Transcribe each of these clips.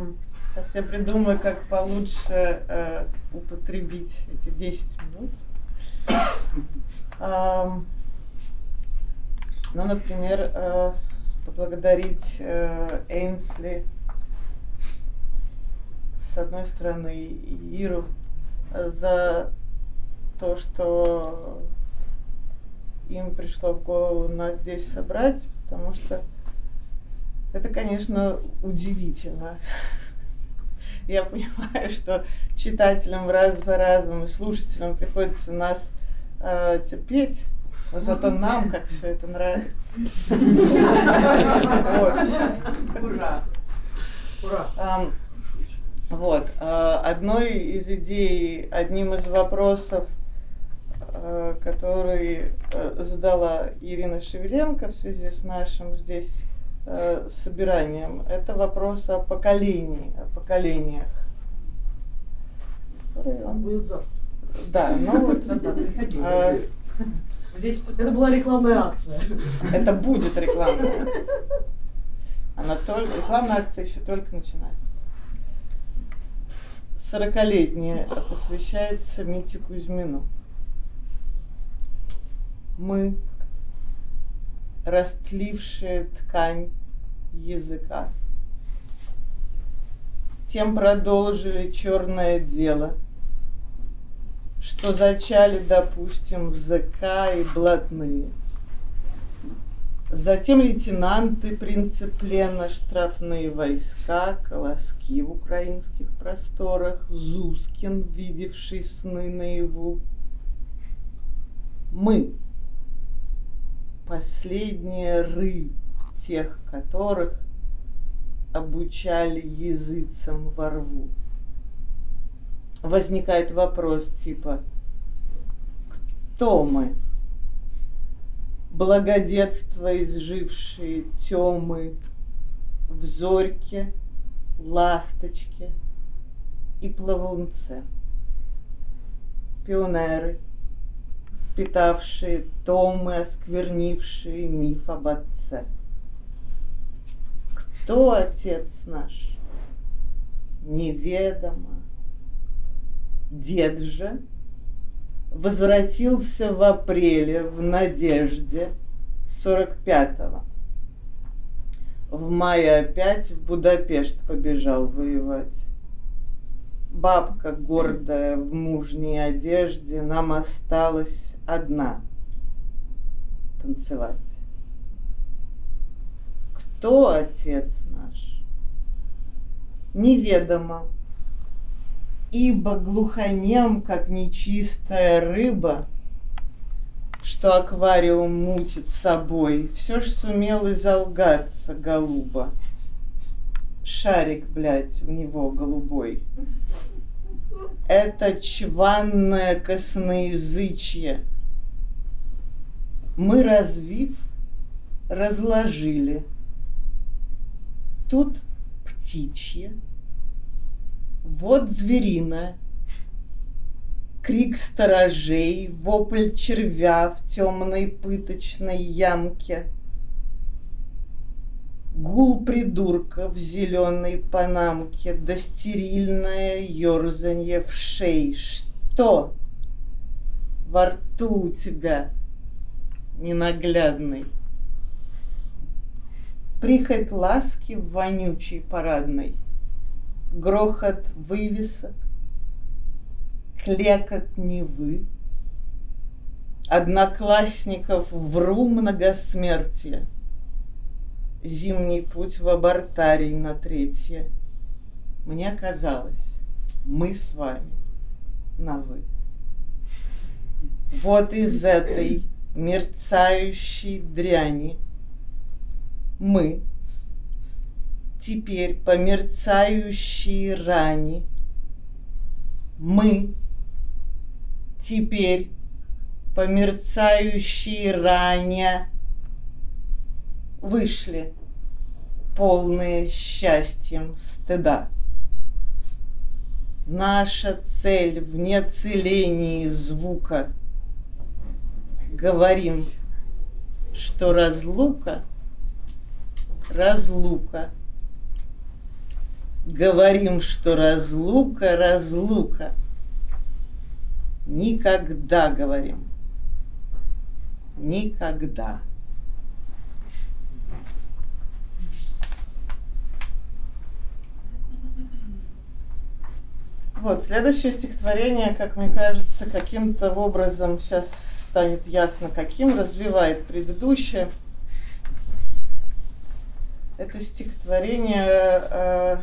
Сейчас я придумаю, как получше употребить эти 10 минут. Ну, например, поблагодарить Эйнсли, с одной стороны, и Иру за то, что им пришло в голову нас здесь собрать, потому что это, конечно, удивительно. Я понимаю, что читателям раз за разом и слушателям приходится нас терпеть, но зато нам как все это нравится. Ура! Ура! Вот. Одной из идей, одним из вопросов, который задала Ирина Шевеленко в связи с нашим здесь собиранием, это вопрос о поколениях. Он будет завтра. Да, ну вот. Да, приходи. Здесь это была рекламная акция. Это будет рекламная акция. Рекламная акция еще только начинается. 40-летняя посвящается Мите Кузьмину. Мы, растлившие ткань языка, тем продолжили черное дело, что зачали, допустим, ЗК и блатные. Затем лейтенанты принципленно, штрафные войска, колоски в украинских просторах, Зускин, видевший сны наяву. Мы, последние ры тех, которых обучали языцам во рву. Возникает вопрос типа: кто мы? Благодетство изжившие темы в зорьке, ласточке и плавунце. Пионеры, впитавшие томы, осквернившие миф об отце. Кто отец наш? Неведомо. Дед же возвратился в апреле в надежде 45-го. В мае опять в Будапешт побежал воевать. Бабка, гордая в мужней одежде, нам осталась одна танцевать. Кто отец наш? Неведомо. Ибо глухонем, как нечистая рыба, что аквариум мутит собой, все ж сумел изолгаться голубо. Шарик, блядь, у него голубой. Это чванное косноязычье. Мы, развив, разложили. Тут птичье. Вот звериное, крик сторожей, вопль червя в темной пыточной ямке, гул придурка в зеленой панамке, да стерильное ерзанье в шее. Что во рту у тебя, ненаглядный? Прихоть ласки в вонючей парадной, грохот вывесок, клекот Невы, одноклассников вру многосмертие, зимний путь в абортарий на 3. Мне казалось, мы с вами на «вы». Вот из этой мерцающей дряни мы теперь по мерцающей ране, мы теперь по мерцающей ране вышли, полные счастьем стыда. Наша цель в нецелении звука. Говорим, что разлука, Говорим, что разлука, разлука. Никогда, говорим. Никогда. Вот, следующее стихотворение, как мне кажется, каким-то образом, сейчас станет ясно каким, развивает предыдущее. Это стихотворение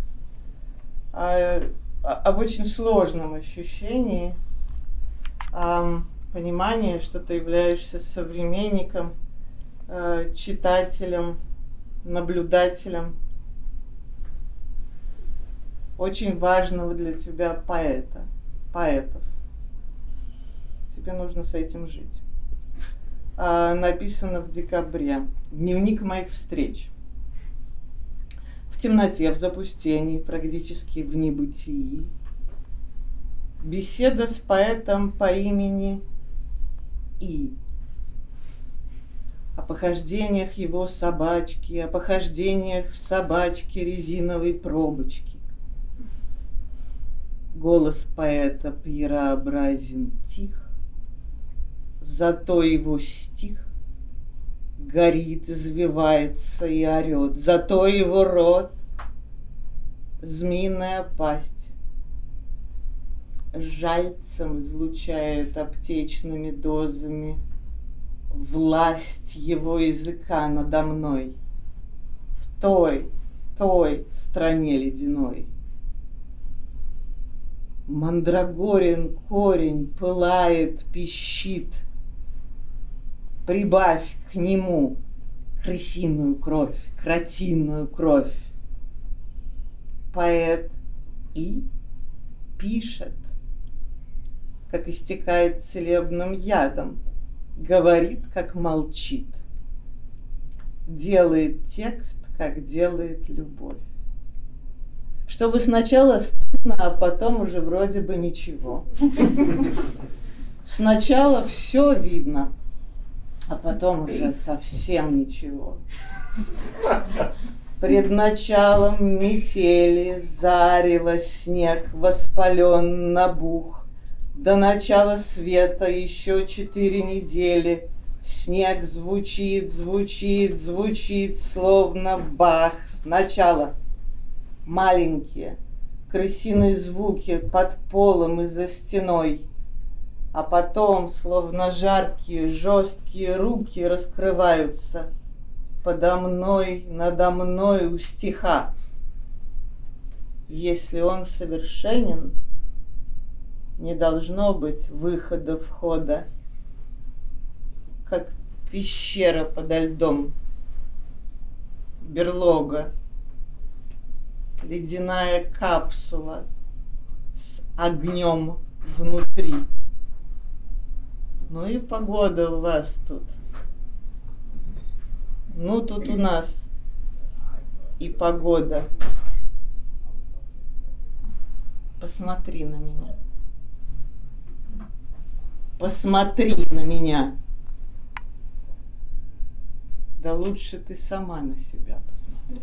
об очень сложном ощущении, о понимании, что ты являешься современником, читателем, наблюдателем очень важного для тебя поэтов. Тебе нужно с этим жить. Написано в декабре. Дневник моих встреч. В темноте, в запустении, практически в небытии. Беседа с поэтом по имени И. О похождениях его собачки, о похождениях в собачке резиновой пробочки. Голос поэта пьерообразен тих, зато его стих горит, извивается и орет, зато его рот змеиная пасть жальцем излучает аптечными дозами власть его языка надо мной в той стране ледяной. Мандрагорин корень пылает, пищит. Прибавь к нему крысиную кровь, кротиную кровь. Поэт И пишет, как истекает целебным ядом, говорит, как молчит, делает текст, как делает любовь. Чтобы сначала стыдно, а потом уже вроде бы ничего. Сначала все видно, а потом уже совсем ничего. Пред началом метели, зарево, снег воспален набух. До начала света еще 4 недели. Снег звучит, звучит, звучит, словно бах. Сначала маленькие крысиные звуки под полом и за стеной, а потом, словно жаркие, жесткие руки раскрываются подо мной, надо мной у стиха. Если он совершенен, не должно быть выхода-входа, как пещера подо льдом, берлога, ледяная капсула с огнем внутри. Ну и погода у вас тут. Ну тут у нас и погода. Посмотри на меня. Посмотри на меня. Да лучше ты сама на себя посмотри.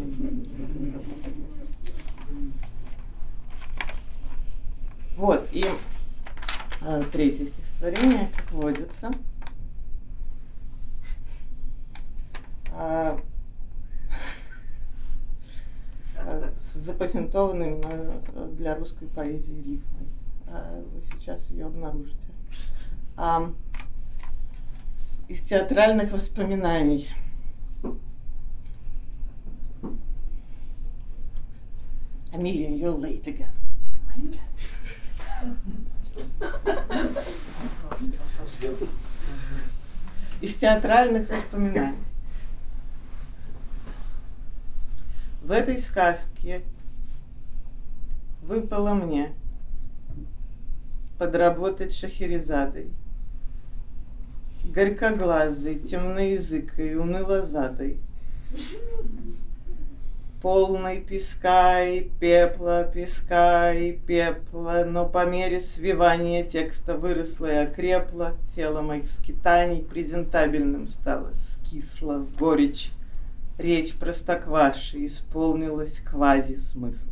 Вот, и третье стихотворение, как водится. С запатентованной для русской поэзии рифмой. Вы сейчас ее обнаружите. Из театральных воспоминаний. Amelia, you're late again. Из театральных воспоминаний. В этой сказке выпало мне подработать Шахерезадой, горькоглазой, темноязыкой, унылозадой, полной песка и пепла, но по мере свивания текста выросло и окрепло, тело моих скитаний презентабельным стало, скисло в горечь Речь простокваши исполнилась квази-смыслом.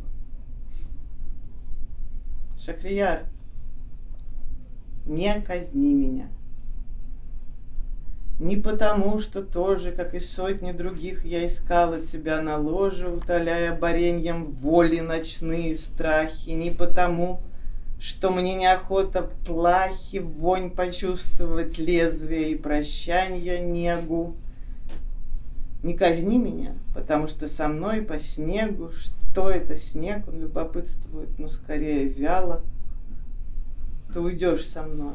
Шахрияр, не казни меня. Не потому, что тоже, как и сотни других, я искала тебя на ложе, утоляя бореньем воли ночные страхи. Не потому, что мне неохота плахи, вонь почувствовать, лезвие и прощанья, негу. Не казни меня, потому что со мной по снегу, что это снег, он любопытствует, но скорее вяло. Ты уйдешь со мной.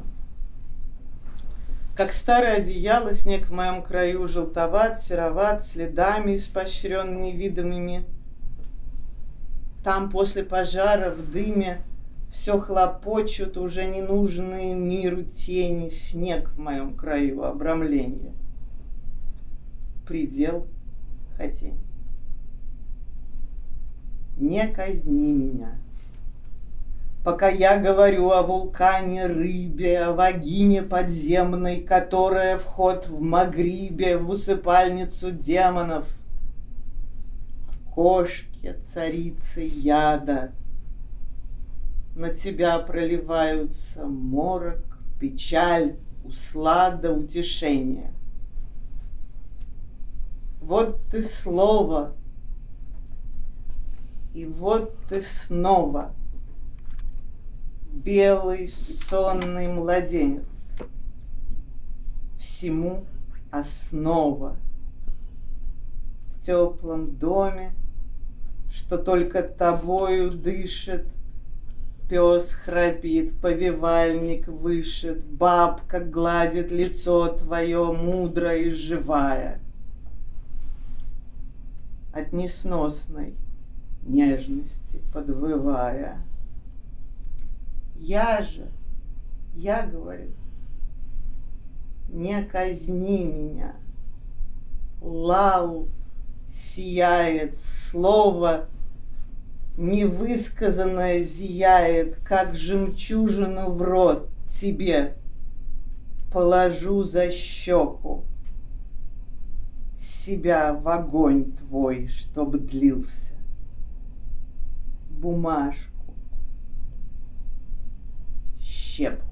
Как старое одеяло, снег в моем краю желтоват, сероват, следами испощрен невидимыми. Там после пожара в дыме все хлопочут уже ненужные миру тени, снег в моем краю обрамление. Предел хотений. Не казни меня. Пока я говорю о вулкане рыбе, о вагине подземной, которая вход в Магрибе, в усыпальницу демонов, о кошке, царице яда. На тебя проливаются морок, печаль, услада, утешение. Вот ты слово, и вот ты снова белый сонный младенец, всему основа. В теплом доме, что только тобою дышит, пес храпит, повивальник вышит, бабка гладит лицо твое, мудро и живая. От несносной нежности подвывая. Я говорю, не казни меня. Лал сияет, слово невысказанное зияет, как жемчужину в рот тебе положу за щеку. Себя в огонь твой, чтоб длился. Бумажку, щепку.